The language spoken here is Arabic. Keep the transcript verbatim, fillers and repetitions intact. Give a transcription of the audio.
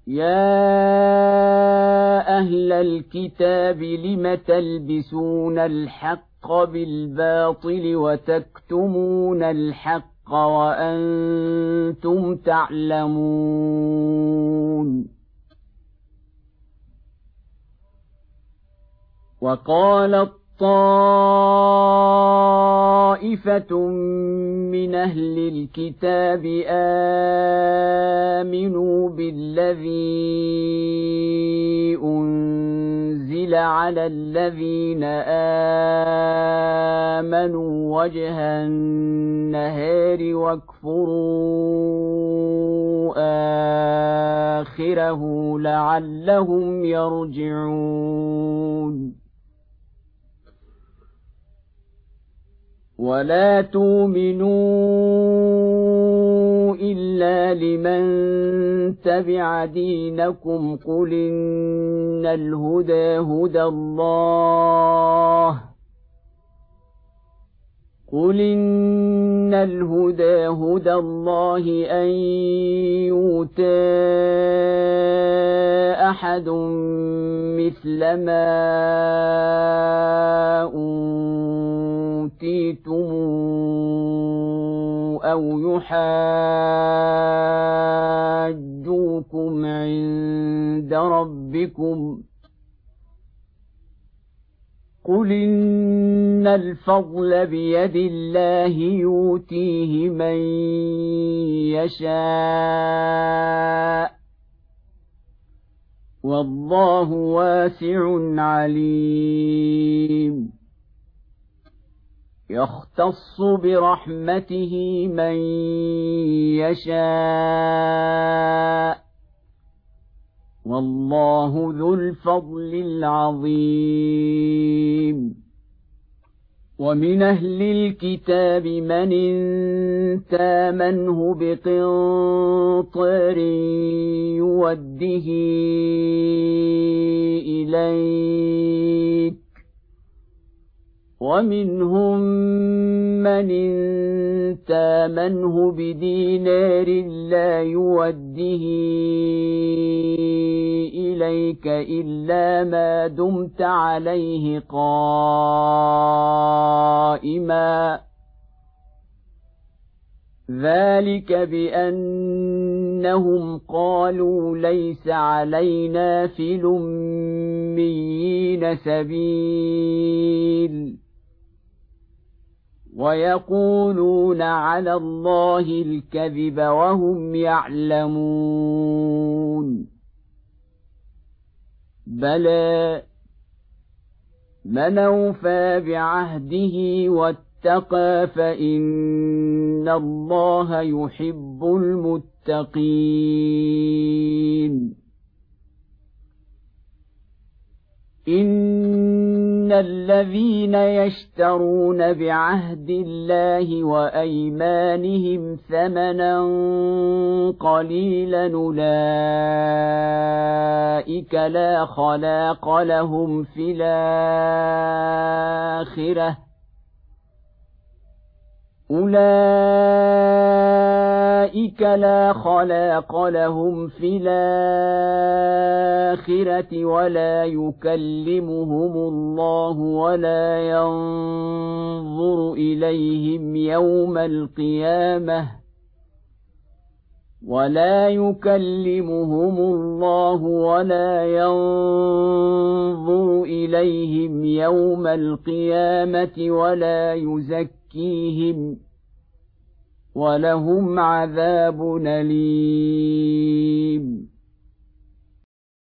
يا أهل الكتاب لم تلبسون الحق بالباطل وتكتمون الحق وأنتم تعلمون. وقالت طائفة من أهل الكتاب آمنوا بالذي أنزل على الذين آمنوا وجه النهار واكفروا آخره لعلهم يرجعون. ولا تؤمنوا إلا لمن تبع دينكم قل إن الهدى هدى الله قل إن الهدى هدى الله أن يؤتى أحد مثل ما أوتيتم أو يحاجوكم عند ربكم قل إن الفضل بيد الله يؤتيه من يشاء والله واسع عليم. يختص برحمته من يشاء والله ذو الفضل العظيم. ومن أهل الكتاب من إن تامنه بقنطار يوده إليك ومنهم من إن تامنه بدينار لا يوده إليك إلا ما دمت عليه قائما ذلك بأنهم قالوا ليس علينا في الأميين سبيل ويقولون على الله الكذب وهم يعلمون. بلى من أوفى بعهده واتقى فإن الله يحب المتقين. إن الذين يشترون بعهد الله وأيمانهم ثمنا قليلا أولئك لا خلاق لهم في الآخرة أولئك لا خلاق لهم في الآخرة ولا يكلمهم الله ولا ينظر إليهم يوم القيامة ولا يكلمهم الله ولا ينظر إليهم يوم القيامة ولا يزكيهم ولهم عذاب أليم.